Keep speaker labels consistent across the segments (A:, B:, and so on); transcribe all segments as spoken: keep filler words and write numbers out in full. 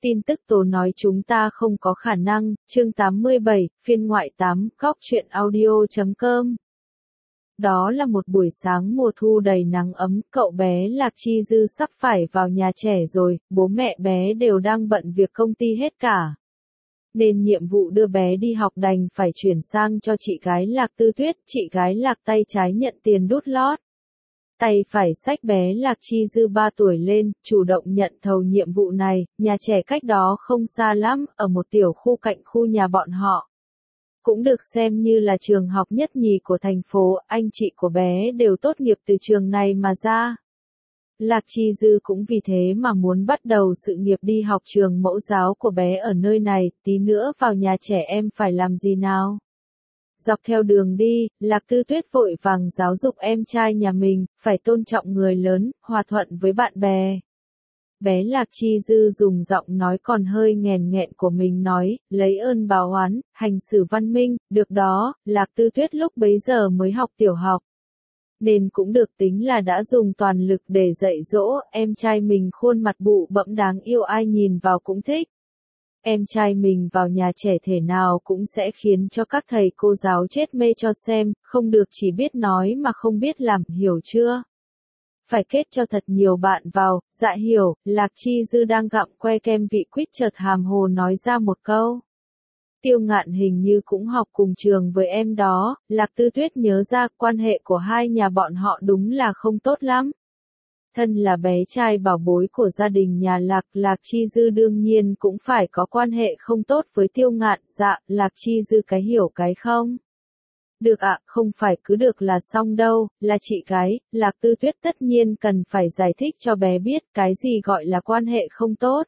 A: Tin tức tố nói chúng ta không có khả năng, chương tám mươi bảy, phiên ngoại tám, góc truyện audio chấm com. Đó là một buổi sáng mùa thu đầy nắng ấm, cậu bé Lạc Chi Dư sắp phải vào nhà trẻ rồi, bố mẹ bé đều đang bận việc công ty hết cả. Nên nhiệm vụ đưa bé đi học đành phải chuyển sang cho chị gái Lạc Tư Tuyết, chị gái Lạc tay trái nhận tiền đút lót. Tay phải xách bé Lạc Chi Dư ba tuổi lên, chủ động nhận thầu nhiệm vụ này, nhà trẻ cách đó không xa lắm, ở một tiểu khu cạnh khu nhà bọn họ. Cũng được xem như là trường học nhất nhì của thành phố, anh chị của bé đều tốt nghiệp từ trường này mà ra. Lạc Chi Dư cũng vì thế mà muốn bắt đầu sự nghiệp đi học trường mẫu giáo của bé ở nơi này, tí nữa vào nhà trẻ em phải làm gì nào? Dọc theo đường đi, Lạc Tư Tuyết vội vàng giáo dục em trai nhà mình, phải tôn trọng người lớn, hòa thuận với bạn bè. Bé Lạc Chi Dư dùng giọng nói còn hơi nghèn nghẹn của mình nói, lấy ơn báo oán, hành xử văn minh, được đó, Lạc Tư Tuyết lúc bấy giờ mới học tiểu học. Nên cũng được tính là đã dùng toàn lực để dạy dỗ, em trai mình khuôn mặt bụ bẫm đáng yêu ai nhìn vào cũng thích. Em trai mình vào nhà trẻ thể nào cũng sẽ khiến cho các thầy cô giáo chết mê cho xem, không được chỉ biết nói mà không biết làm, hiểu chưa? Phải kết cho thật nhiều bạn vào, dạ hiểu, Lạc Chi Dư đang gặm que kem vị quýt chợt hàm hồ nói ra một câu. Tiêu Ngạn hình như cũng học cùng trường với em đó, Lạc Tư Tuyết nhớ ra quan hệ của hai nhà bọn họ đúng là không tốt lắm. Thân là bé trai bảo bối của gia đình nhà Lạc, Lạc Chi Dư đương nhiên cũng phải có quan hệ không tốt với Tiêu Ngạn, dạ, Lạc Chi Dư cái hiểu cái không? Được ạ, không phải cứ được là xong đâu, là chị gái, Lạc Tư Tuyết tất nhiên cần phải giải thích cho bé biết cái gì gọi là quan hệ không tốt.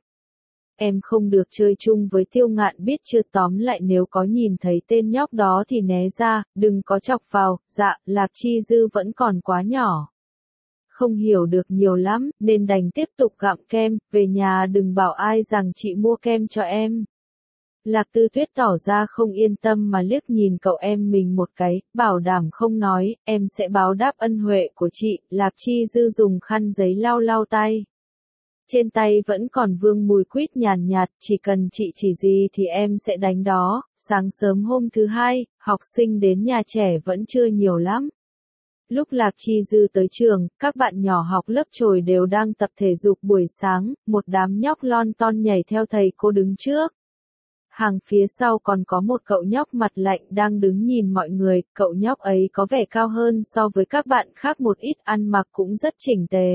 A: Em không được chơi chung với Tiêu Ngạn biết chưa, tóm lại nếu có nhìn thấy tên nhóc đó thì né ra, đừng có chọc vào, dạ, Lạc Chi Dư vẫn còn quá nhỏ. Không hiểu được nhiều lắm, nên đành tiếp tục gặm kem, về nhà đừng bảo ai rằng chị mua kem cho em. Lạc Tư Tuyết tỏ ra không yên tâm mà liếc nhìn cậu em mình một cái, bảo đảm không nói, em sẽ báo đáp ân huệ của chị. Lạc Chi Dư dùng khăn giấy lau lau tay. Trên tay vẫn còn vương mùi quýt nhàn nhạt, chỉ cần chị chỉ gì thì em sẽ đánh đó. Sáng sớm hôm thứ hai, học sinh đến nhà trẻ vẫn chưa nhiều lắm. Lúc Lạc Chi Dư tới trường, các bạn nhỏ học lớp chồi đều đang tập thể dục buổi sáng, một đám nhóc lon ton nhảy theo thầy cô đứng trước. Hàng phía sau còn có một cậu nhóc mặt lạnh đang đứng nhìn mọi người, cậu nhóc ấy có vẻ cao hơn so với các bạn khác một ít, ăn mặc cũng rất chỉnh tề.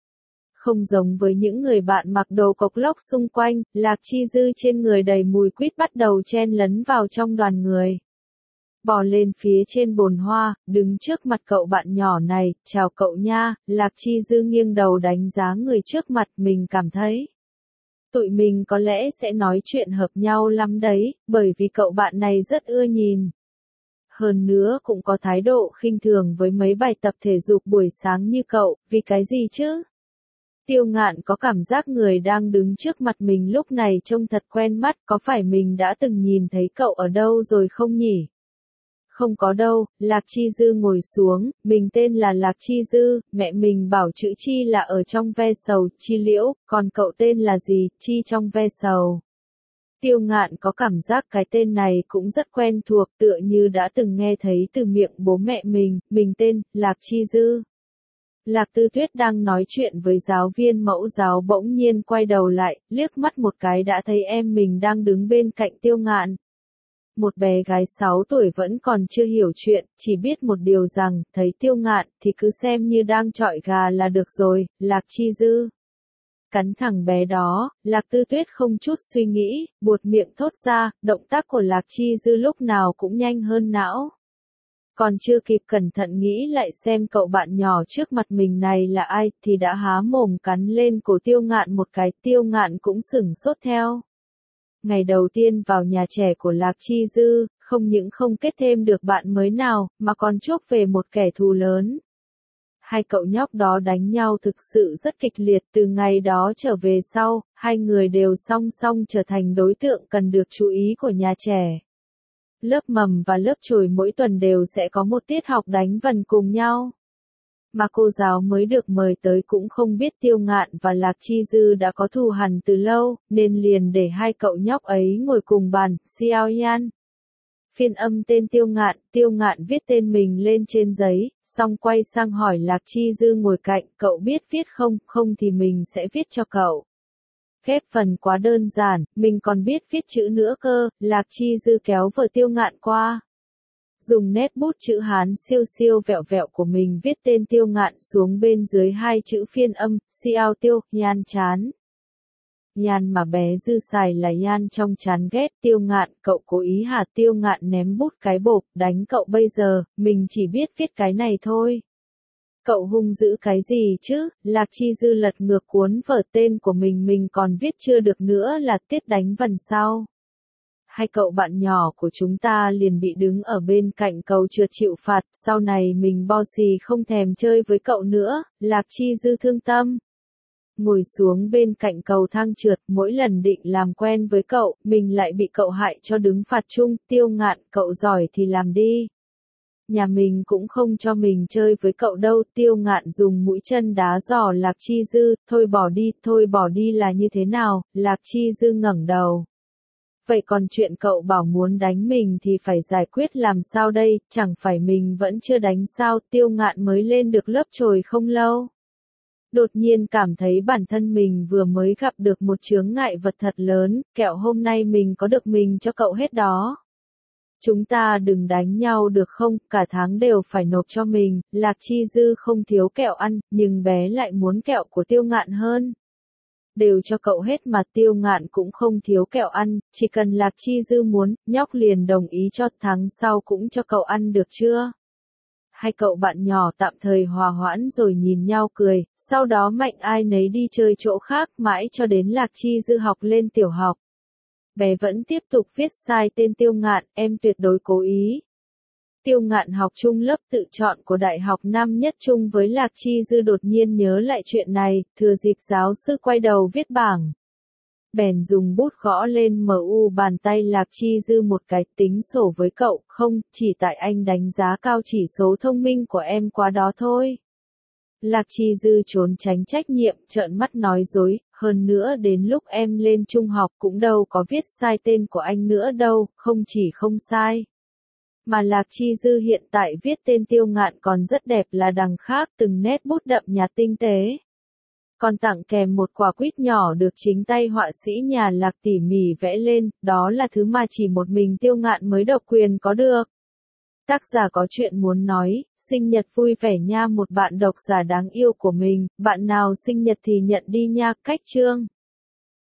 A: Không giống với những người bạn mặc đồ cộc lốc xung quanh, Lạc Chi Dư trên người đầy mùi quýt bắt đầu chen lấn vào trong đoàn người. Bò lên phía trên bồn hoa, đứng trước mặt cậu bạn nhỏ này, chào cậu nha, Lạc Chi Dư nghiêng đầu đánh giá người trước mặt, mình cảm thấy. Tụi mình có lẽ sẽ nói chuyện hợp nhau lắm đấy, bởi vì cậu bạn này rất ưa nhìn. Hơn nữa cũng có thái độ khinh thường với mấy bài tập thể dục buổi sáng như cậu, vì cái gì chứ? Tiêu Ngạn có cảm giác người đang đứng trước mặt mình lúc này trông thật quen mắt, có phải mình đã từng nhìn thấy cậu ở đâu rồi không nhỉ? Không có đâu, Lạc Chi Dư ngồi xuống, mình tên là Lạc Chi Dư, mẹ mình bảo chữ Chi là ở trong ve sầu, Chi Liễu, còn cậu tên là gì, Chi trong ve sầu. Tiêu Ngạn có cảm giác cái tên này cũng rất quen thuộc, tựa như đã từng nghe thấy từ miệng bố mẹ mình, mình tên, Lạc Chi Dư. Lạc Tư Tuyết đang nói chuyện với giáo viên mẫu giáo bỗng nhiên quay đầu lại, liếc mắt một cái đã thấy em mình đang đứng bên cạnh Tiêu Ngạn. Một bé gái sáu tuổi vẫn còn chưa hiểu chuyện, chỉ biết một điều rằng, thấy Tiêu Ngạn thì cứ xem như đang chọi gà là được rồi, Lạc Chi Dư. Cắn thằng bé đó, Lạc Tư Tuyết không chút suy nghĩ, buột miệng thốt ra, động tác của Lạc Chi Dư lúc nào cũng nhanh hơn não. Còn chưa kịp cẩn thận nghĩ lại xem cậu bạn nhỏ trước mặt mình này là ai, thì đã há mồm cắn lên cổ Tiêu Ngạn một cái, Tiêu Ngạn cũng sửng sốt theo. Ngày đầu tiên vào nhà trẻ của Lạc Chi Dư, không những không kết thêm được bạn mới nào, mà còn chuốc về một kẻ thù lớn. Hai cậu nhóc đó đánh nhau thực sự rất kịch liệt, từ ngày đó trở về sau, hai người đều song song trở thành đối tượng cần được chú ý của nhà trẻ. Lớp mầm và lớp chồi mỗi tuần đều sẽ có một tiết học đánh vần cùng nhau. Mà cô giáo mới được mời tới cũng không biết Tiêu Ngạn và Lạc Chi Dư đã có thù hằn từ lâu, nên liền để hai cậu nhóc ấy ngồi cùng bàn, Xiao Yan. Phiên âm tên Tiêu Ngạn, Tiêu Ngạn viết tên mình lên trên giấy, xong quay sang hỏi Lạc Chi Dư ngồi cạnh, cậu biết viết không, không thì mình sẽ viết cho cậu. Ghép phần quá đơn giản, mình còn biết viết chữ nữa cơ, Lạc Chi Dư kéo vở Tiêu Ngạn qua. Dùng nét bút chữ Hán siêu siêu vẹo vẹo của mình viết tên Tiêu Ngạn xuống bên dưới hai chữ phiên âm, Xiao Tiêu, Yan chán. Yan mà bé Dư xài là Yan trong chán ghét Tiêu Ngạn, cậu cố ý hả? Tiêu Ngạn ném bút cái bộp, đánh cậu bây giờ, mình chỉ biết viết cái này thôi. Cậu hung dữ cái gì chứ? Lạc Chi Dư lật ngược cuốn vở tên của mình mình còn viết chưa được nữa là tiết đánh vần sau. Hai cậu bạn nhỏ của chúng ta liền bị đứng ở bên cạnh cầu trượt chịu phạt, sau này mình bo xì không thèm chơi với cậu nữa, Lạc Chi Dư thương tâm. Ngồi xuống bên cạnh cầu thang trượt, mỗi lần định làm quen với cậu, mình lại bị cậu hại cho đứng phạt chung, Tiêu Ngạn, cậu giỏi thì làm đi. Nhà mình cũng không cho mình chơi với cậu đâu, Tiêu Ngạn dùng mũi chân đá giò Lạc Chi Dư, thôi bỏ đi, thôi bỏ đi là như thế nào, Lạc Chi Dư ngẩng đầu. Vậy còn chuyện cậu bảo muốn đánh mình thì phải giải quyết làm sao đây, chẳng phải mình vẫn chưa đánh sao, Tiêu Ngạn mới lên được lớp chồi không lâu. Đột nhiên cảm thấy bản thân mình vừa mới gặp được một chướng ngại vật thật lớn, kẹo hôm nay mình có được mình cho cậu hết đó. Chúng ta đừng đánh nhau được không, cả tháng đều phải nộp cho mình, Lạc Chi Dư không thiếu kẹo ăn, nhưng bé lại muốn kẹo của Tiêu Ngạn hơn. Đều cho cậu hết mà, Tiêu Ngạn cũng không thiếu kẹo ăn, chỉ cần Lạc Chi Dư muốn, nhóc liền đồng ý cho, tháng sau cũng cho cậu ăn được chưa? Hai cậu bạn nhỏ tạm thời hòa hoãn rồi nhìn nhau cười, sau đó mạnh ai nấy đi chơi chỗ khác mãi cho đến Lạc Chi Dư học lên tiểu học. Bé vẫn tiếp tục viết sai tên Tiêu Ngạn, em tuyệt đối cố ý. Tiêu Ngạn học chung lớp tự chọn của Đại học Nam Nhất chung với Lạc Chi Dư đột nhiên nhớ lại chuyện này, thừa dịp giáo sư quay đầu viết bảng. Bèn dùng bút gõ lên mu bàn tay Lạc Chi Dư một cái, tính sổ với cậu, không, chỉ tại anh đánh giá cao chỉ số thông minh của em quá đó thôi. Lạc Chi Dư trốn tránh trách nhiệm, trợn mắt nói dối, hơn nữa đến lúc em lên trung học cũng đâu có viết sai tên của anh nữa đâu, không chỉ không sai. Mà Lạc Chi Dư hiện tại viết tên Tiêu Ngạn còn rất đẹp là đằng khác, từng nét bút đậm nhạt tinh tế. Còn tặng kèm một quả quýt nhỏ được chính tay họa sĩ nhà Lạc tỉ mỉ vẽ lên, đó là thứ mà chỉ một mình Tiêu Ngạn mới độc quyền có được. Tác giả có chuyện muốn nói, sinh nhật vui vẻ nha một bạn độc giả đáng yêu của mình, bạn nào sinh nhật thì nhận đi nha, cách chương.